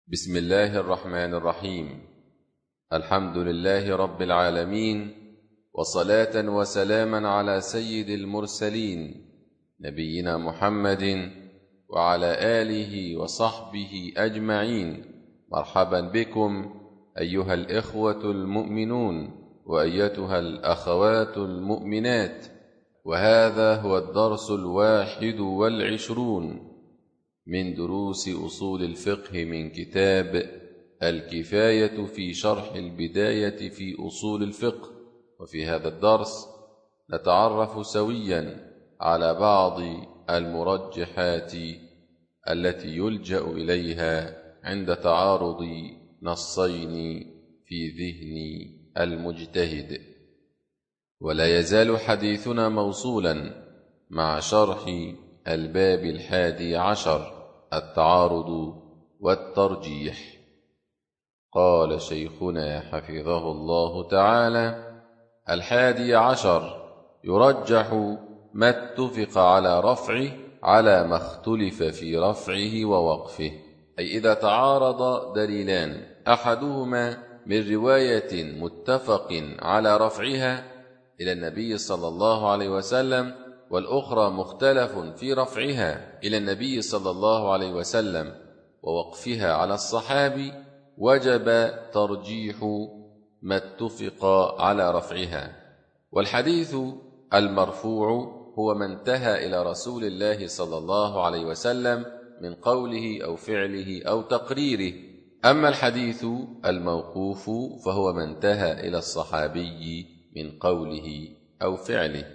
بسم الله الرحمن الرحيم. الحمد لله رب العالمين، وصلاة وسلاما على سيد المرسلين نبينا محمد وعلى آله وصحبه أجمعين. مرحبا بكم أيها الإخوة المؤمنون وأيتها الأخوات المؤمنات، وهذا هو الدرس 21 من دروس أصول الفقه من كتاب الكفاية في شرح البداية في أصول الفقه. وفي هذا الدرس نتعرف سويا على بعض المرجحات التي يلجأ إليها عند تعارض نصين في ذهن المجتهد. ولا يزال حديثنا موصولا مع شرح الباب 11، التعارض والترجيح. قال شيخنا حفظه الله تعالى: 11 يرجح ما اتفق على رفعه على ما اختلف في رفعه ووقفه. أي إذا تعارض دليلان، أحدهما من رواية متفق على رفعها إلى النبي صلى الله عليه وسلم، والأخرى مختلف في رفعها إلى النبي صلى الله عليه وسلم ووقفها على الصحابي، وجب ترجيح ما اتفق على رفعها. والحديث المرفوع هو ما انتهى إلى رسول الله صلى الله عليه وسلم من قوله أو فعله أو تقريره. أما الحديث الموقوف فهو ما انتهى إلى الصحابي من قوله أو فعله.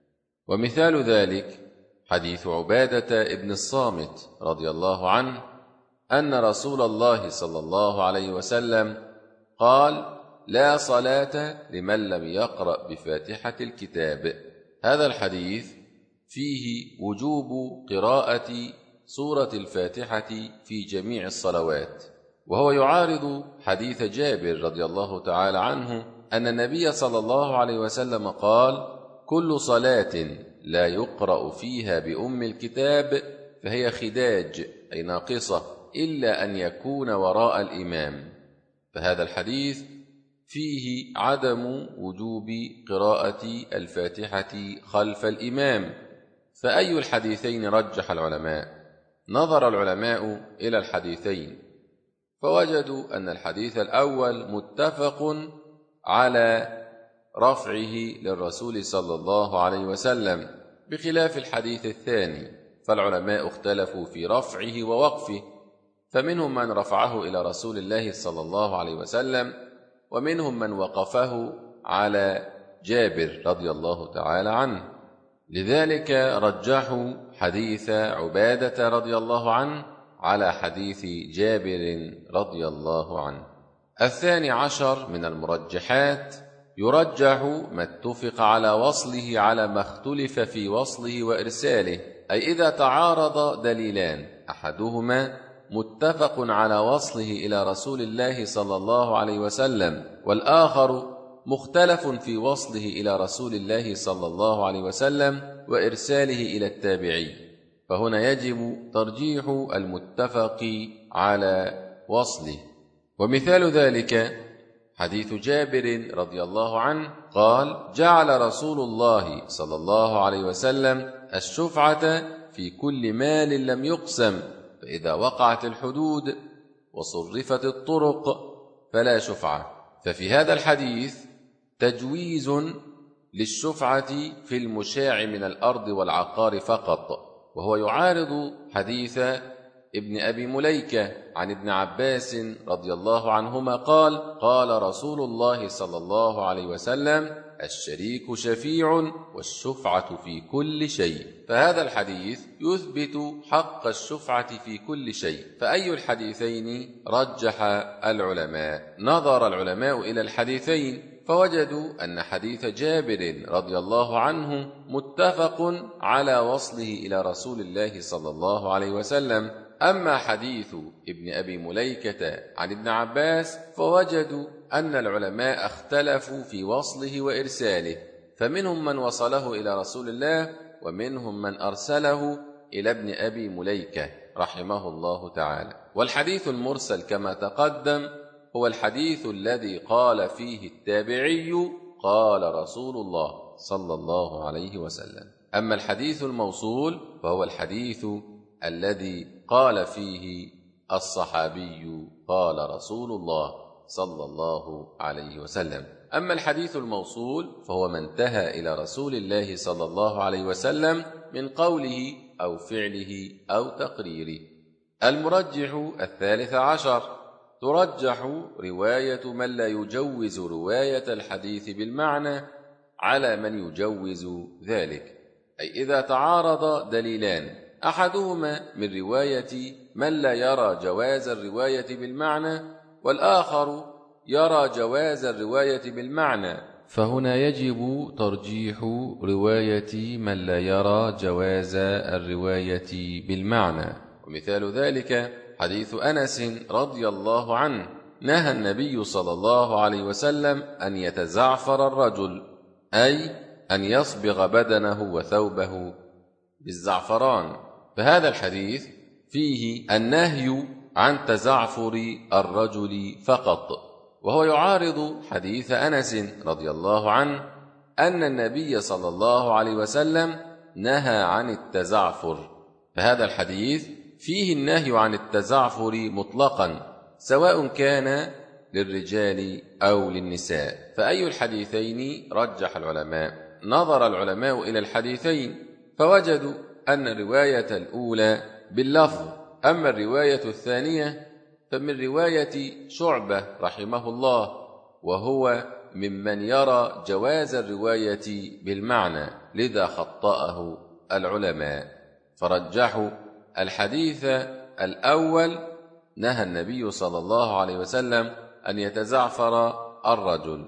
ومثال ذلك حديث عبادة ابن الصامت رضي الله عنه أن رسول الله صلى الله عليه وسلم قال: لا صلاة لمن لم يقرأ بفاتحة الكتاب. هذا الحديث فيه وجوب قراءة سورة الفاتحة في جميع الصلوات، وهو يعارض حديث جابر رضي الله تعالى عنه أن النبي صلى الله عليه وسلم قال: كل صلاة لا يقرأ فيها بأم الكتاب فهي خداج، أي ناقصة، إلا أن يكون وراء الإمام. فهذا الحديث فيه عدم وجوب قراءة الفاتحة خلف الإمام. فأي الحديثين رجح العلماء؟ نظر العلماء إلى الحديثين فوجدوا أن الحديث الأول متفق على رفعه للرسول صلى الله عليه وسلم، بخلاف الحديث الثاني فالعلماء اختلفوا في رفعه ووقفه، فمنهم من رفعه إلى رسول الله صلى الله عليه وسلم، ومنهم من وقفه على جابر رضي الله تعالى عنه. لذلك رجحوا حديث عبادة رضي الله عنه على حديث جابر رضي الله عنه. 12 من المرجحات يرجح ما اتفق على وصله على ما اختلف في وصله وإرساله. أي إذا تعارض دليلان، أحدهما متفق على وصله إلى رسول الله صلى الله عليه وسلم، والآخر مختلف في وصله إلى رسول الله صلى الله عليه وسلم وإرساله إلى التابعي، فهنا يجب ترجيح المتفق على وصله. ومثال ذلك حديث جابر رضي الله عنه قال: جعل رسول الله صلى الله عليه وسلم الشفعة في كل مال لم يقسم، فإذا وقعت الحدود وصرفت الطرق فلا شفعة. ففي هذا الحديث تجويز للشفعة في المشاع من الأرض والعقار فقط، وهو يعارض حديث ابن أبي مليكة عن ابن عباس رضي الله عنهما قال: قال رسول الله صلى الله عليه وسلم: الشريك شفيع والشفعة في كل شيء. فهذا الحديث يثبت حق الشفعة في كل شيء. فأي الحديثين رجح العلماء؟ نظر العلماء إلى الحديثين فوجدوا أن حديث جابر رضي الله عنه متفق على وصله إلى رسول الله صلى الله عليه وسلم. أما حديث ابن أبي مليكة عن ابن عباس فوجدوا أن العلماء اختلفوا في وصله وإرساله، فمنهم من وصله إلى رسول الله ومنهم من أرسله إلى ابن أبي مليكة. رحمه الله تعالى. والحديث المرسل كما تقدم هو الحديث الذي قال فيه التابعي قال رسول الله صلى الله عليه وسلم. أما الحديث الموصول فهو الحديث الذي قال فيه الصحابي قال رسول الله صلى الله عليه وسلم. أما الحديث الموصول فهو ما انتهى إلى رسول الله صلى الله عليه وسلم من قوله أو فعله أو تقريره. المرجح 13 ترجح رواية من لا يجوز رواية الحديث بالمعنى على من يجوز ذلك، أي إذا تعارض دليلان أحدهما من رواية من لا يرى جواز الرواية بالمعنى والآخر يرى جواز الرواية بالمعنى، فهنا يجب ترجيح رواية من لا يرى جواز الرواية بالمعنى. ومثال ذلك حديث أنس رضي الله عنه: نهى النبي صلى الله عليه وسلم أن يتزعفر الرجل، أي أن يصبغ بدنه وثوبه بالزعفران. فهذا الحديث فيه النهي عن تزعفر الرجل فقط، وهو يعارض حديث أنس رضي الله عنه أن النبي صلى الله عليه وسلم نهى عن التزعفر. فهذا الحديث فيه النهي عن التزعفر مطلقا سواء كان للرجال أو للنساء. فأي الحديثين رجح العلماء؟ نظر العلماء إلى الحديثين فوجدوا أن الرواية الأولى باللفظ، أما الرواية الثانية فمن رواية شعبة رحمه الله، وهو ممن يرى جواز الرواية بالمعنى، لذا خطأه العلماء فرجحوا الحديث الأول: نهى النبي صلى الله عليه وسلم أن يتزعفر الرجل.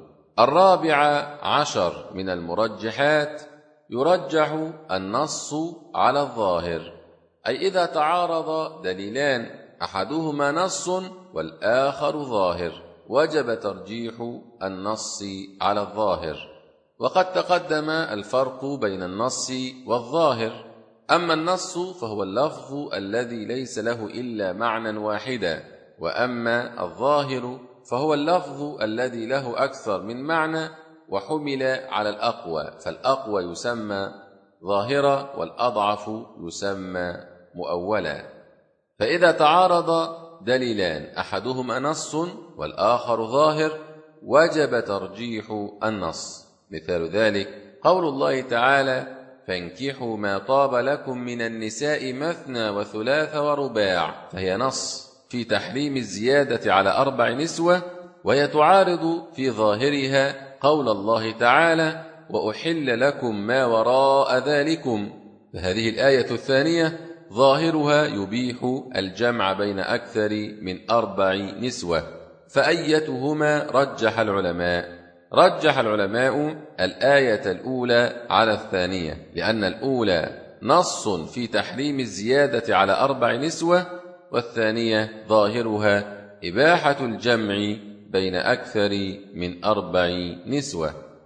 14 من المرجحات يرجح النص على الظاهر، أي إذا تعارض دليلان أحدهما نص والآخر ظاهر وجب ترجيح النص على الظاهر. وقد تقدم الفرق بين النص والظاهر. أما النص فهو اللفظ الذي ليس له إلا معنى واحدا، وأما الظاهر فهو اللفظ الذي له أكثر من معنى وحمل على الأقوى، فالأقوى يسمى ظاهرا والأضعف يسمى مؤولا. فإذا تعارض دليلان أحدهما نص والآخر ظاهر وجب ترجيح النص. مثال ذلك قول الله تعالى: فانكحوا ما طاب لكم من النساء مثنى وثلاث ورباع، فهي نص في تحريم الزيادة على 4 نسوة، وهي تعارض في ظاهرها قول الله تعالى: وأحل لكم ما وراء ذلكم. فهذه الآية الثانية ظاهرها يبيح الجمع بين أكثر من 4 نسوة، فأيتهما رجح العلماء؟ رجح العلماء الآية الأولى على الثانية، لأن الأولى نص في تحريم الزيادة على 4 نسوة، والثانية ظاهرها إباحة الجمع بين أكثر من 4 نسوة.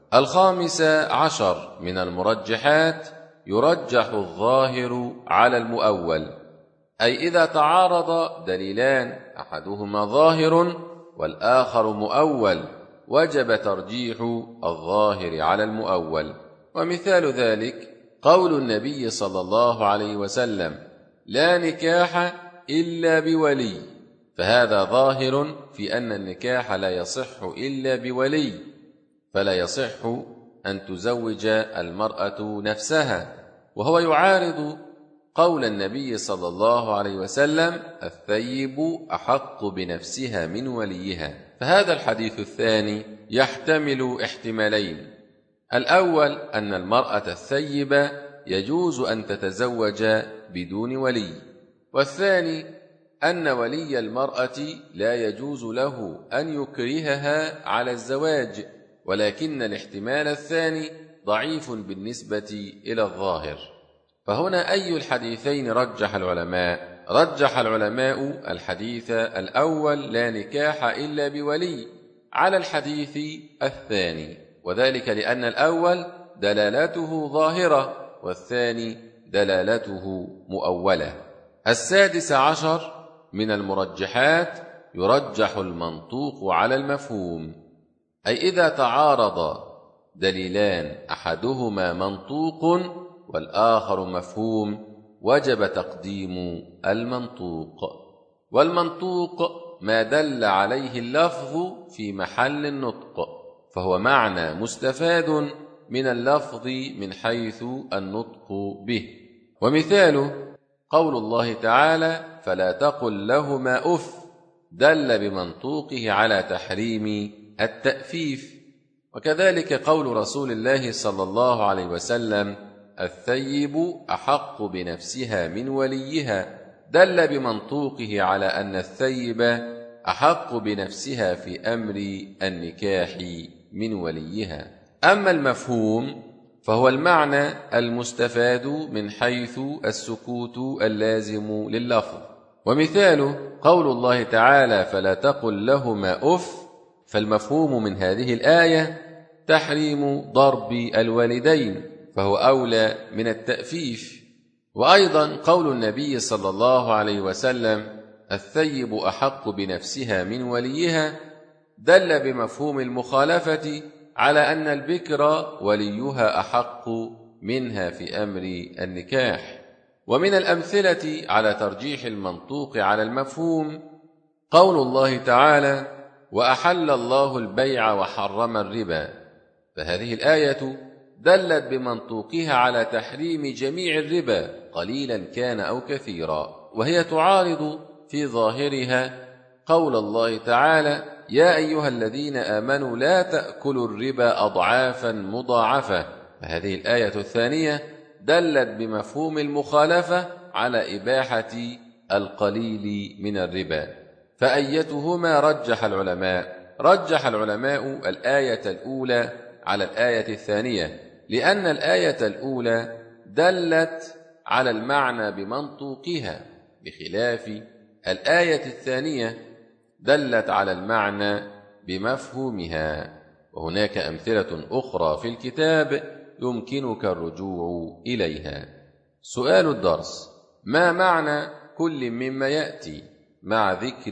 15 من المرجحات يرجح الظاهر على المؤول، أي إذا تعارض دليلان أحدهما ظاهر والآخر مؤول وجب ترجيح الظاهر على المؤول. ومثال ذلك قول النبي صلى الله عليه وسلم: لا نكاح إلا بولي، فهذا ظاهر في أن النكاح لا يصح إلا بولي، فلا يصح أن تزوج المرأة نفسها، وهو يعارض قول النبي صلى الله عليه وسلم: الثيب أحق بنفسها من وليها. فهذا الحديث الثاني يحتمل احتمالين: الأول أن المرأة الثيبة يجوز أن تتزوج بدون ولي، والثاني أن ولي المرأة لا يجوز له أن يكرهها على الزواج، ولكن الاحتمال الثاني ضعيف بالنسبة إلى الظاهر. فهنا أي الحديثين رجح العلماء؟ رجح العلماء الحديث الأول: لا نكاح إلا بولي، على الحديث الثاني، وذلك لأن الأول دلالته ظاهرة والثاني دلالته مؤولة. السادس عشر من المرجحات يرجح المنطوق على المفهوم، أي إذا تعارض دليلان أحدهما منطوق والآخر مفهوم وجب تقديم المنطوق. والمنطوق ما دل عليه اللفظ في محل النطق، فهو معنى مستفاد من اللفظ من حيث النطق به. ومثاله قول الله تعالى: فلا تقل لهما أف، دل بمنطوقه على تحريم التأفيف. وكذلك قول رسول الله صلى الله عليه وسلم: الثيب أحق بنفسها من وليها، دل بمنطوقه على أن الثيب أحق بنفسها في أمر النكاح من وليها. أما المفهوم فهو المعنى المستفاد من حيث السكوت اللازم لللفظ. ومثاله قول الله تعالى: فلا تقل لهما أف، فالمفهوم من هذه الآية تحريم ضرب الوالدين، فهو أولى من التأفيف. وأيضا قول النبي صلى الله عليه وسلم: الثيب أحق بنفسها من وليها، دل بمفهوم المخالفة على أن البكر وليها أحق منها في أمر النكاح. ومن الأمثلة على ترجيح المنطوق على المفهوم قول الله تعالى: وأحل الله البيع وحرم الربا، فهذه الآية دلت بمنطوقها على تحريم جميع الربا قليلا كان أو كثيرا، وهي تعارض في ظاهرها قول الله تعالى: يا أيها الذين آمنوا لا تأكلوا الربا أضعافا مضاعفة، فهذه الآية الثانية دلت بمفهوم المخالفة على إباحة القليل من الربا. فأيتهما رجح العلماء؟ رجح العلماء الآية الأولى على الآية الثانية، لأن الآية الأولى دلت على المعنى بمنطوقها، بخلاف الآية الثانية دلت على المعنى بمفهومها. وهناك أمثلة أخرى في الكتاب يمكنك الرجوع إليها. سؤال الدرس: ما معنى كل مما يأتي، مع ذكر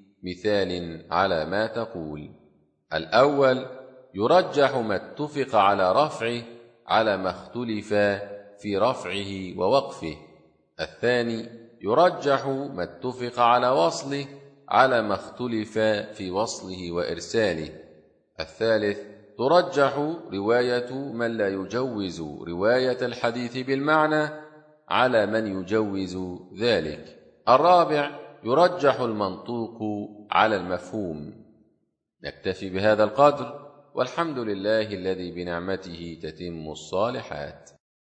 مثال على ما تقول؟ الأول: يرجح ما اتفق على رفعه على ما اختلف في رفعه ووقفه. الثاني: يرجح ما اتفق على وصله على ما اختلف في وصله وإرساله. الثالث: ترجح رواية من لا يجوز رواية الحديث بالمعنى على من يجوز ذلك. الرابع: يرجح المنطوق على المفهوم. نكتفي بهذا القدر، والحمد لله الذي بنعمته تتم الصالحات.